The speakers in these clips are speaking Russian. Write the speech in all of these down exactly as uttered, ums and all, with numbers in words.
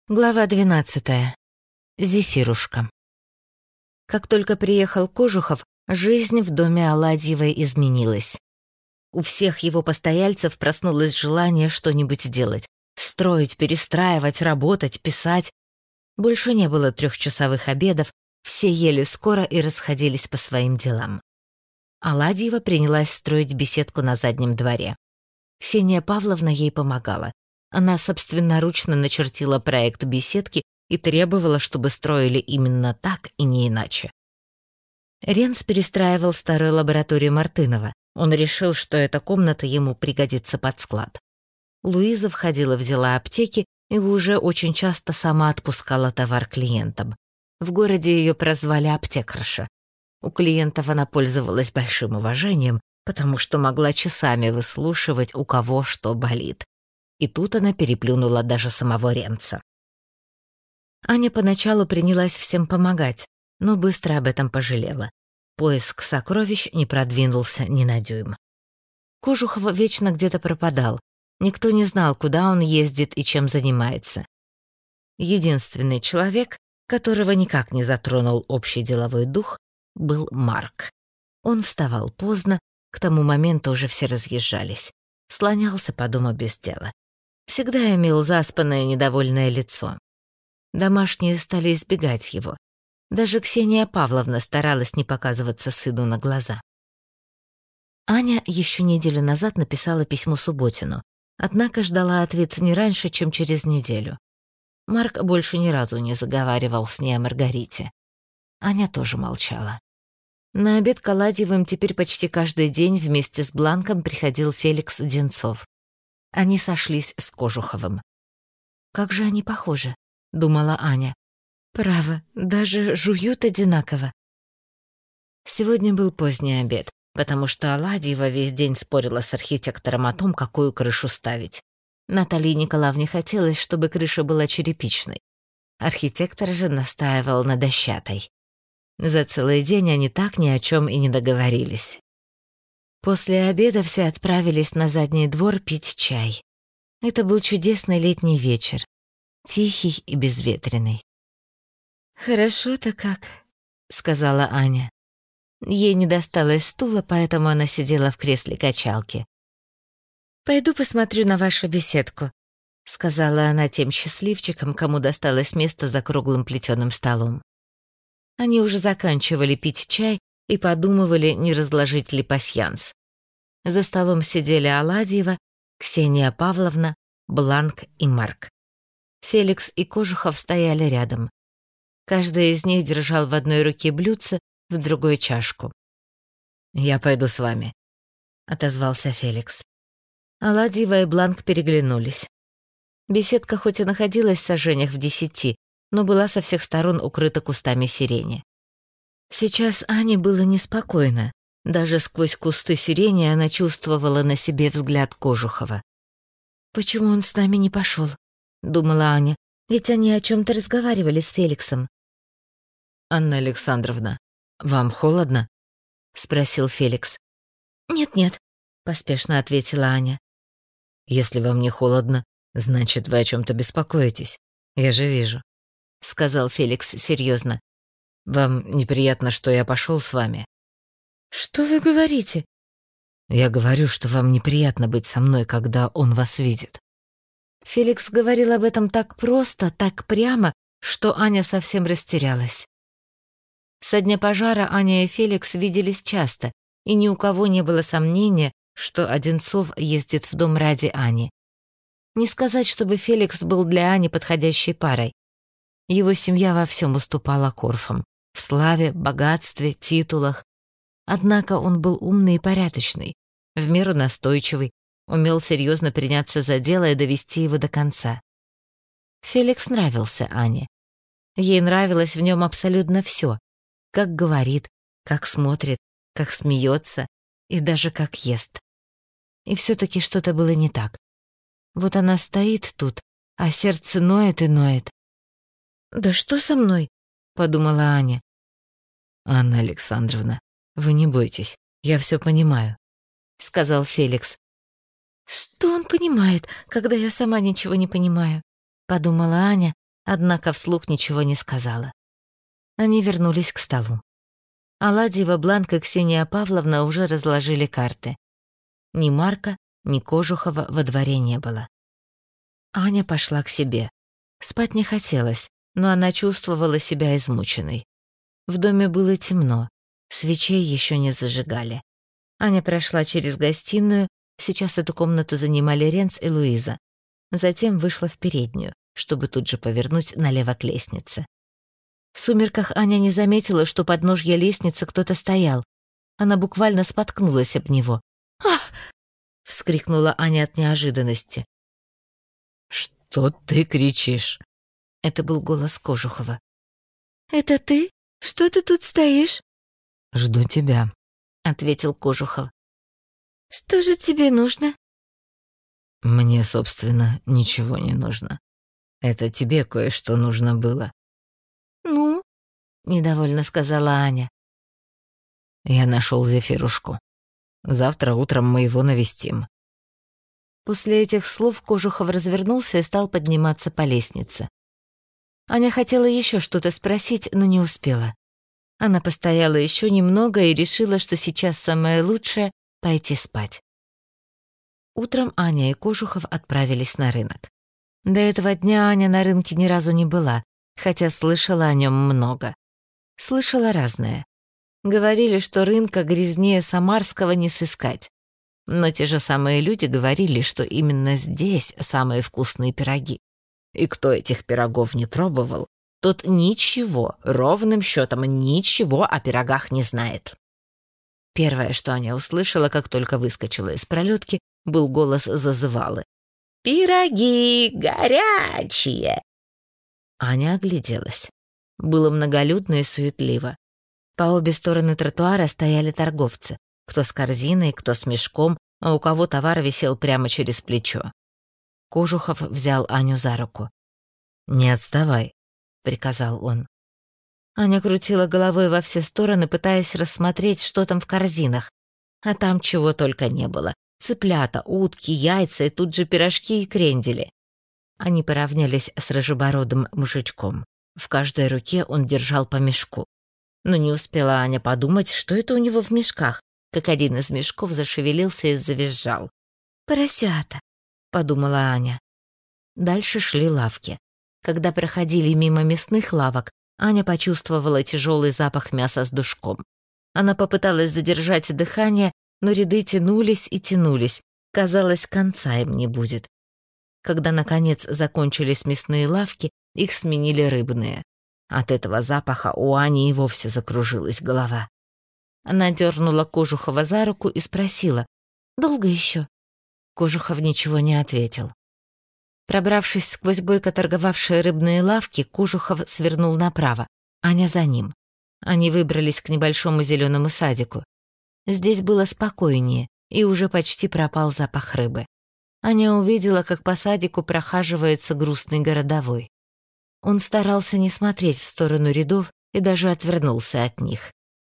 Глава двенадцатая. Зефирушка. Как только приехал Кожухов, жизнь в доме Аладьевой изменилась. У всех его постояльцев проснулось желание что-нибудь делать. Строить, перестраивать, работать, писать. Больше не было трехчасовых обедов, все ели скоро и расходились по своим делам. Аладьева принялась строить беседку на заднем дворе. Ксения Павловна ей помогала. Она собственноручно начертила проект беседки и требовала, чтобы строили именно так и не иначе. Ренс перестраивал старую лабораторию Мартынова. Он решил, что эта комната ему пригодится под склад. Луиза входила в дела аптеки и уже очень часто сама отпускала товар клиентам. В городе ее прозвали аптекарша. У клиентов она пользовалась большим уважением, потому что могла часами выслушивать, у кого что болит. И тут она переплюнула даже самого Ренца. Аня поначалу принялась всем помогать, но быстро об этом пожалела. Поиск сокровищ не продвинулся ни на дюйм. Кожухов вечно где-то пропадал. Никто не знал, куда он ездит и чем занимается. Единственный человек, которого никак не затронул общий деловой дух, был Марк. Он вставал поздно, к тому моменту уже все разъезжались. Слонялся по дому без дела. Всегда имел заспанное недовольное лицо. Домашние стали избегать его. Даже Ксения Павловна старалась не показываться сыну на глаза. Аня еще неделю назад написала письмо Субботину, однако ждала ответ не раньше, чем через неделю. Марк больше ни разу не заговаривал с ней о Маргарите. Аня тоже молчала. На обед к Аладьевым теперь почти каждый день вместе с Бланком приходил Феликс Одинцов. Они сошлись с Кожуховым. «Как же они похожи», — думала Аня. «Право, даже жуют одинаково». Сегодня был поздний обед, потому что Аладьева весь день спорила с архитектором о том, какую крышу ставить. Наталье Николаевне хотелось, чтобы крыша была черепичной. Архитектор же настаивал на дощатой. За целый день они так ни о чем и не договорились. После обеда все отправились на задний двор пить чай. Это был чудесный летний вечер, тихий и безветренный. «Хорошо-то как», — сказала Аня. Ей не досталось стула, поэтому она сидела в кресле качалки. «Пойду посмотрю на вашу беседку», — сказала она тем счастливчикам, кому досталось место за круглым плетеным столом. Они уже заканчивали пить чай и подумывали, не разложить ли пасьянс. За столом сидели Аладьева, Ксения Павловна, Бланк и Марк. Феликс и Кожухов стояли рядом. Каждый из них держал в одной руке блюдце, в другой чашку. «Я пойду с вами», — отозвался Феликс. Аладьева и Бланк переглянулись. Беседка хоть и находилась в саженях в десяти, но была со всех сторон укрыта кустами сирени. Сейчас Ане было неспокойно. Даже сквозь кусты сирени она чувствовала на себе взгляд Кожухова. «Почему он с нами не пошел?» — думала Аня. «Ведь они о чем-то разговаривали с Феликсом». «Анна Александровна, вам холодно?» — спросил Феликс. «Нет-нет», — поспешно ответила Аня. «Если вам не холодно, значит, вы о чем-то беспокоитесь. Я же вижу», — сказал Феликс серьезно. «Вам неприятно, что я пошел с вами?» «Что вы говорите?» «Я говорю, что вам неприятно быть со мной, когда он вас видит». Феликс говорил об этом так просто, так прямо, что Аня совсем растерялась. Со дня пожара Аня и Феликс виделись часто, и ни у кого не было сомнения, что Одинцов ездит в дом ради Ани. Не сказать, чтобы Феликс был для Ани подходящей парой. Его семья во всем уступала Корфам. В славе, богатстве, титулах. Однако он был умный и порядочный, в меру настойчивый, умел серьезно приняться за дело и довести его до конца. Феликс нравился Ане. Ей нравилось в нем абсолютно все. Как говорит, как смотрит, как смеется и даже как ест. И все-таки что-то было не так. Вот она стоит тут, а сердце ноет и ноет. «Да что со мной?» — подумала Аня. «Анна Александровна, вы не бойтесь, я все понимаю», — сказал Феликс. «Что он понимает, когда я сама ничего не понимаю?» — подумала Аня, однако вслух ничего не сказала. Они вернулись к столу. Аладьева, Бланк и Ксения Павловна уже разложили карты. Ни Марка, ни Кожухова во дворе не было. Аня пошла к себе. Спать не хотелось, но она чувствовала себя измученной. В доме было темно, свечей еще не зажигали. Аня прошла через гостиную, сейчас эту комнату занимали Ренц и Луиза. Затем вышла в переднюю, чтобы тут же повернуть налево к лестнице. В сумерках Аня не заметила, что под подножья лестницы кто-то стоял. Она буквально споткнулась об него. «Ах!» — вскрикнула Аня от неожиданности. «Что ты кричишь?» Это был голос Кожухова. «Это ты? Что ты тут стоишь?» «Жду тебя», — ответил Кожухов. «Что же тебе нужно?» «Мне, собственно, ничего не нужно. Это тебе кое-что нужно было». «Ну?» — недовольно сказала Аня. «Я нашел Зефирушку. Завтра утром мы его навестим». После этих слов Кожухов развернулся и стал подниматься по лестнице. Аня хотела еще что-то спросить, но не успела. Она постояла еще немного и решила, что сейчас самое лучшее — пойти спать. Утром Аня и Кожухов отправились на рынок. До этого дня Аня на рынке ни разу не была, хотя слышала о нем много. Слышала разное. Говорили, что рынка грязнее Самарского не сыскать. Но те же самые люди говорили, что именно здесь самые вкусные пироги. И кто этих пирогов не пробовал, тот ничего, ровным счетом ничего о пирогах не знает. Первое, что Аня услышала, как только выскочила из пролетки, был голос зазывалы. «Пироги горячие!» Аня огляделась. Было многолюдно и суетливо. По обе стороны тротуара стояли торговцы. Кто с корзиной, кто с мешком, а у кого товар висел прямо через плечо. Кожухов взял Аню за руку. «Не отставай», — приказал он. Аня крутила головой во все стороны, пытаясь рассмотреть, что там в корзинах. А там чего только не было. Цыплята, утки, яйца и тут же пирожки и крендели. Они поравнялись с рыжебородым мужичком. В каждой руке он держал по мешку. Но не успела Аня подумать, что это у него в мешках, как один из мешков зашевелился и завизжал. «Поросята», — подумала Аня. Дальше шли лавки. Когда проходили мимо мясных лавок, Аня почувствовала тяжелый запах мяса с душком. Она попыталась задержать дыхание, но ряды тянулись и тянулись. Казалось, конца им не будет. Когда, наконец, закончились мясные лавки, их сменили рыбные. От этого запаха у Ани и вовсе закружилась голова. Она дернула Кожухова за руку и спросила: «Долго еще?» Кожухов ничего не ответил. Пробравшись сквозь бойко торговавшие рыбные лавки, Кожухов свернул направо, Аня за ним. Они выбрались к небольшому зеленому садику. Здесь было спокойнее, и уже почти пропал запах рыбы. Аня увидела, как по садику прохаживается грустный городовой. Он старался не смотреть в сторону рядов и даже отвернулся от них.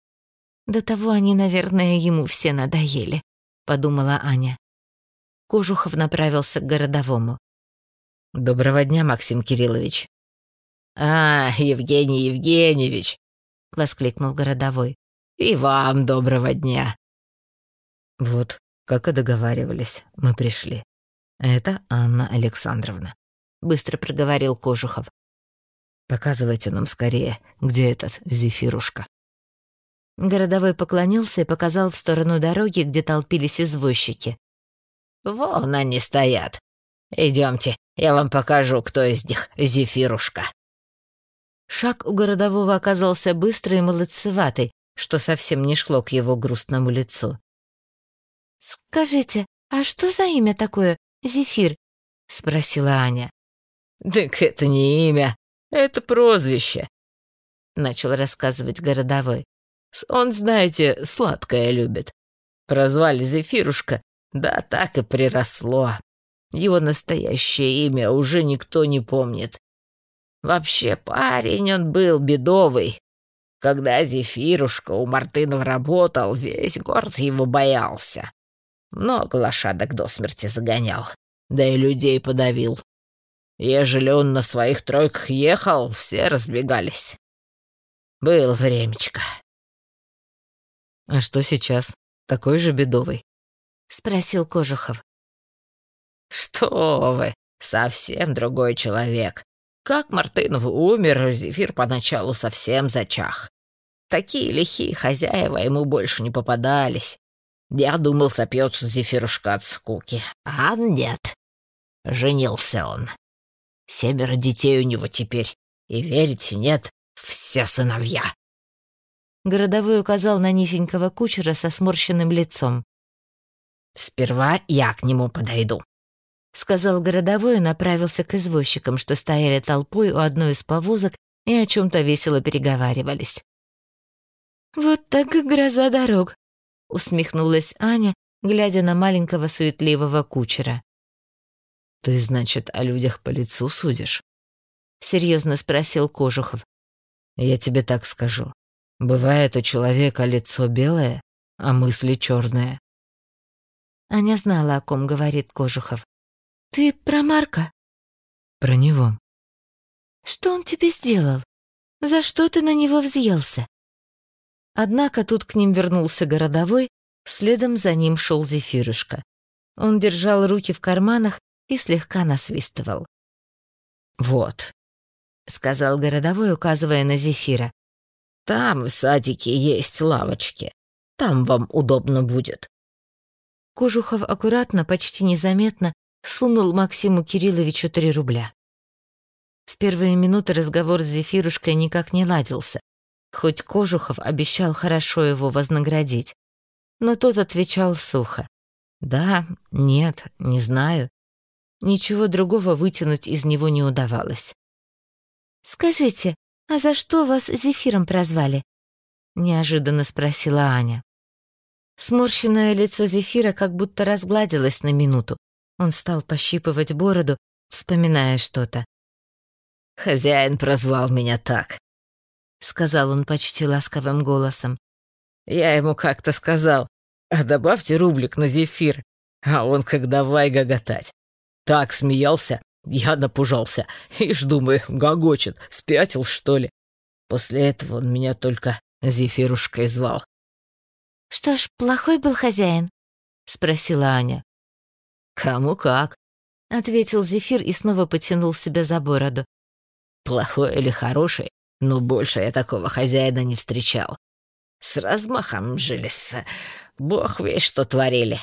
«До того они, наверное, ему все надоели», — подумала Аня. Кожухов направился к городовому. «Доброго дня, Максим Кириллович». «А, Евгений Евгеньевич!» — воскликнул городовой. «И вам доброго дня!» «Вот, как и договаривались, мы пришли. Это Анна Александровна», — быстро проговорил Кожухов. «Показывайте нам скорее, где этот Зефирушка». Городовой поклонился и показал в сторону дороги, где толпились извозчики. «Вон они стоят. Идемте, я вам покажу, кто из них Зефирушка». Шаг у городового оказался быстрый и молодцеватый, что совсем не шло к его грустному лицу. «Скажите, а что за имя такое, Зефир?» — спросила Аня. «Так это не имя, это прозвище», — начал рассказывать городовой. «Он, знаете, сладкое любит. Прозвали Зефирушка, да так и приросло. Его настоящее имя уже никто не помнит. Вообще, парень он был бедовый. Когда Зефирушка у Мартынова работал, весь город его боялся. Много лошадок до смерти загонял, да и людей подавил. Ежели он на своих тройках ехал, все разбегались. Было времечко». «А что сейчас? Такой же бедовый?» — спросил Кожухов. «Что вы, совсем другой человек. Как Мартынов умер, Зефир поначалу совсем зачах. Такие лихие хозяева ему больше не попадались. Я думал, сопьется Зефирушка от скуки. А нет. Женился он. Семеро детей у него теперь. И верите, нет, все сыновья». Городовой указал на низенького кучера со сморщенным лицом. «Сперва я к нему подойду», — сказал городовой и направился к извозчикам, что стояли толпой у одной из повозок и о чем-то весело переговаривались. «Вот так гроза дорог», — усмехнулась Аня, глядя на маленького суетливого кучера. «Ты, значит, о людях по лицу судишь?» — серьезно спросил Кожухов. «Я тебе так скажу. Бывает у человека лицо белое, а мысли черные». Аня знала, о ком говорит Кожухов. «Ты про Марка?» «Про него». «Что он тебе сделал? За что ты на него взъелся?» Однако тут к ним вернулся городовой, следом за ним шел Зефирушка. Он держал руки в карманах и слегка насвистывал. «Вот», — сказал городовой, указывая на Зефира. «Там в садике есть лавочки. Там вам удобно будет». Кожухов аккуратно, почти незаметно сунул Максиму Кирилловичу три рубля. В первые минуты разговор с Зефирушкой никак не ладился, хоть Кожухов обещал хорошо его вознаградить. Но тот отвечал сухо. «Да, нет, не знаю». Ничего другого вытянуть из него не удавалось. «Скажите, а за что вас Зефиром прозвали?» — неожиданно спросила Аня. Сморщенное лицо Зефира как будто разгладилось на минуту. Он стал пощипывать бороду, вспоминая что-то. «Хозяин прозвал меня так», — сказал он почти ласковым голосом. «Я ему как-то сказал, а добавьте рублик на Зефир, а он как давай гоготать. Так смеялся, я напужался, ишь, думаю, гогочет, спятил, что ли. После этого он меня только Зефирушкой звал». «Что ж, плохой был хозяин?» — спросила Аня. «Кому как», — ответил Зефир и снова потянул себя за бороду. «Плохой или хороший, но больше я такого хозяина не встречал. С размахом жились, бог весть что творили».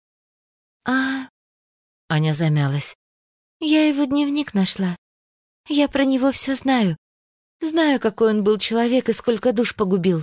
«А...» — Аня замялась. «Я его дневник нашла. Я про него все знаю. Знаю, какой он был человек и сколько душ погубил».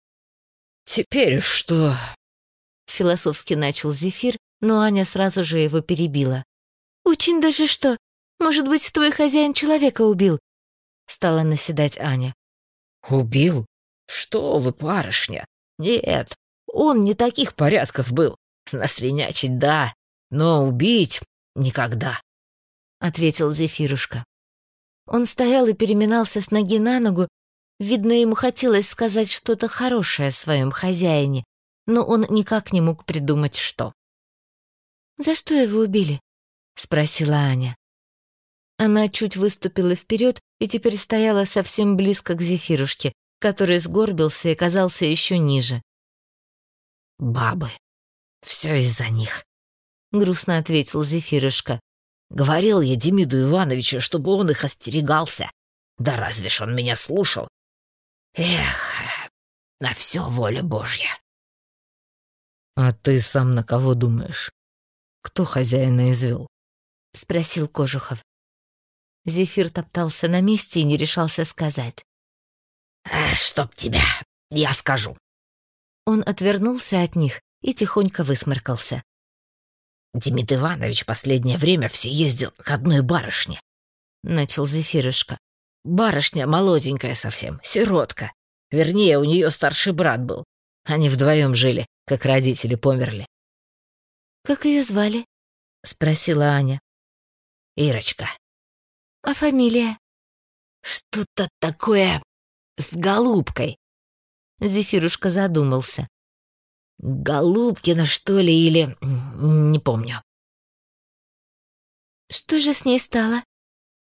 «Теперь что?» — философски начал Зефир, но Аня сразу же его перебила. «Очень даже что? Может быть, твой хозяин человека убил?» — стала наседать Аня. «Убил? Что вы, барышня? Нет, он не таких порядков был. Наслинячить — да, но убить — никогда», — ответил Зефирушка. Он стоял и переминался с ноги на ногу. Видно, ему хотелось сказать что-то хорошее о своем хозяине, но он никак не мог придумать, что. «За что его убили?» — спросила Аня. Она чуть выступила вперед и теперь стояла совсем близко к Зефирушке, который сгорбился и казался еще ниже. «Бабы. Все из-за них», — грустно ответил Зефирушка. «Говорил я Демиду Ивановичу, чтобы он их остерегался. Да разве ж он меня слушал? Эх, на все воля Божья». «А ты сам на кого думаешь? Кто хозяина извел?» — спросил Кожухов. Зефир топтался на месте и не решался сказать. «А, чтоб тебя, я скажу». Он отвернулся от них и тихонько высморкался. «Демид Иванович последнее время все ездил к одной барышне», — начал Зефирушка. «Барышня молоденькая совсем, сиротка. Вернее, у нее старший брат был. Они вдвоем жили, как родители померли». «Как ее звали?» — спросила Аня. «Ирочка». «А фамилия?» «Что-то такое с Голубкой». Зефирушка задумался. «Голубкина, что ли, или... не помню». «Что же с ней стало?»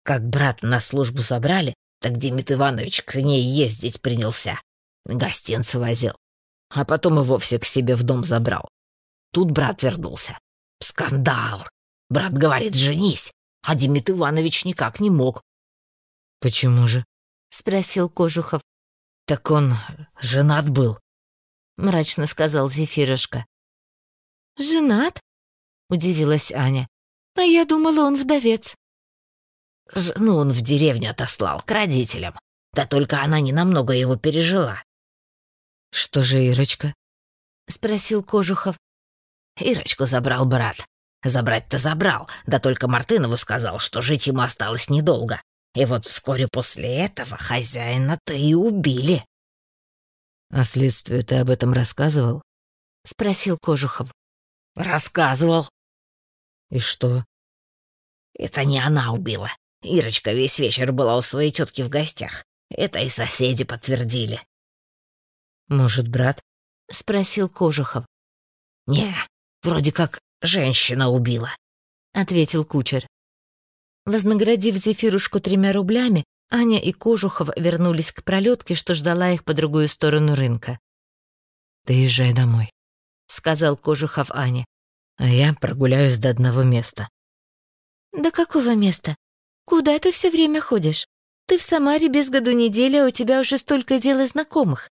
Как брат на службу забрали, так Демид Иванович к ней ездить принялся. Гостинцы возил. А потом и вовсе к себе в дом забрал. Тут брат вернулся. Скандал. Брат говорит, женись, а Демид Иванович никак не мог. «Почему же?» — спросил Кожухов. Так он женат был. — мрачно сказал Зефирушка. «Женат?» — удивилась Аня. «А я думала, он вдовец». Жену он в деревню отослал к родителям. Да только она ненамного его пережила. «Что же Ирочка?» — спросил Кожухов. Ирочку забрал брат. Забрать-то забрал, да только Мартынову сказал, что жить ему осталось недолго. И вот вскоре после этого хозяина-то и убили. «А следствию ты об этом рассказывал?» — спросил Кожухов. Рассказывал. «И что?» Это не она убила. Ирочка весь вечер была у своей тетки в гостях. Это и соседи подтвердили. «Может, брат?» — спросил Кожухов. «Не, вроде как женщина убила», — ответил кучер. Вознаградив Зефирушку тремя рублями, Аня и Кожухов вернулись к пролетке, что ждала их по другую сторону рынка. «Ты езжай домой», — сказал Кожухов Ане. «а я прогуляюсь до одного места». «До какого места? Куда ты все время ходишь? Ты в Самаре без году неделя, а у тебя уже столько дел и знакомых».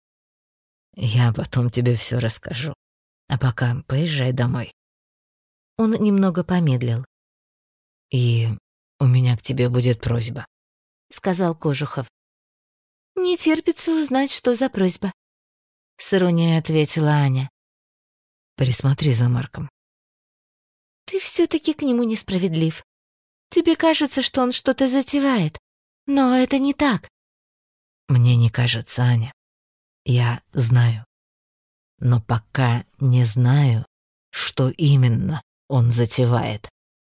«Я потом тебе все расскажу. А пока поезжай домой». Он немного помедлил. «И у меня к тебе будет просьба», — сказал Кожухов. «Не терпится узнать, что за просьба», — с иронией ответила Аня. «Присмотри за Марком». «Ты все-таки к нему несправедлив. Тебе кажется, что он что-то затевает, но это не так». «Мне не кажется, Аня. Я знаю. Но пока не знаю, что именно он затевает».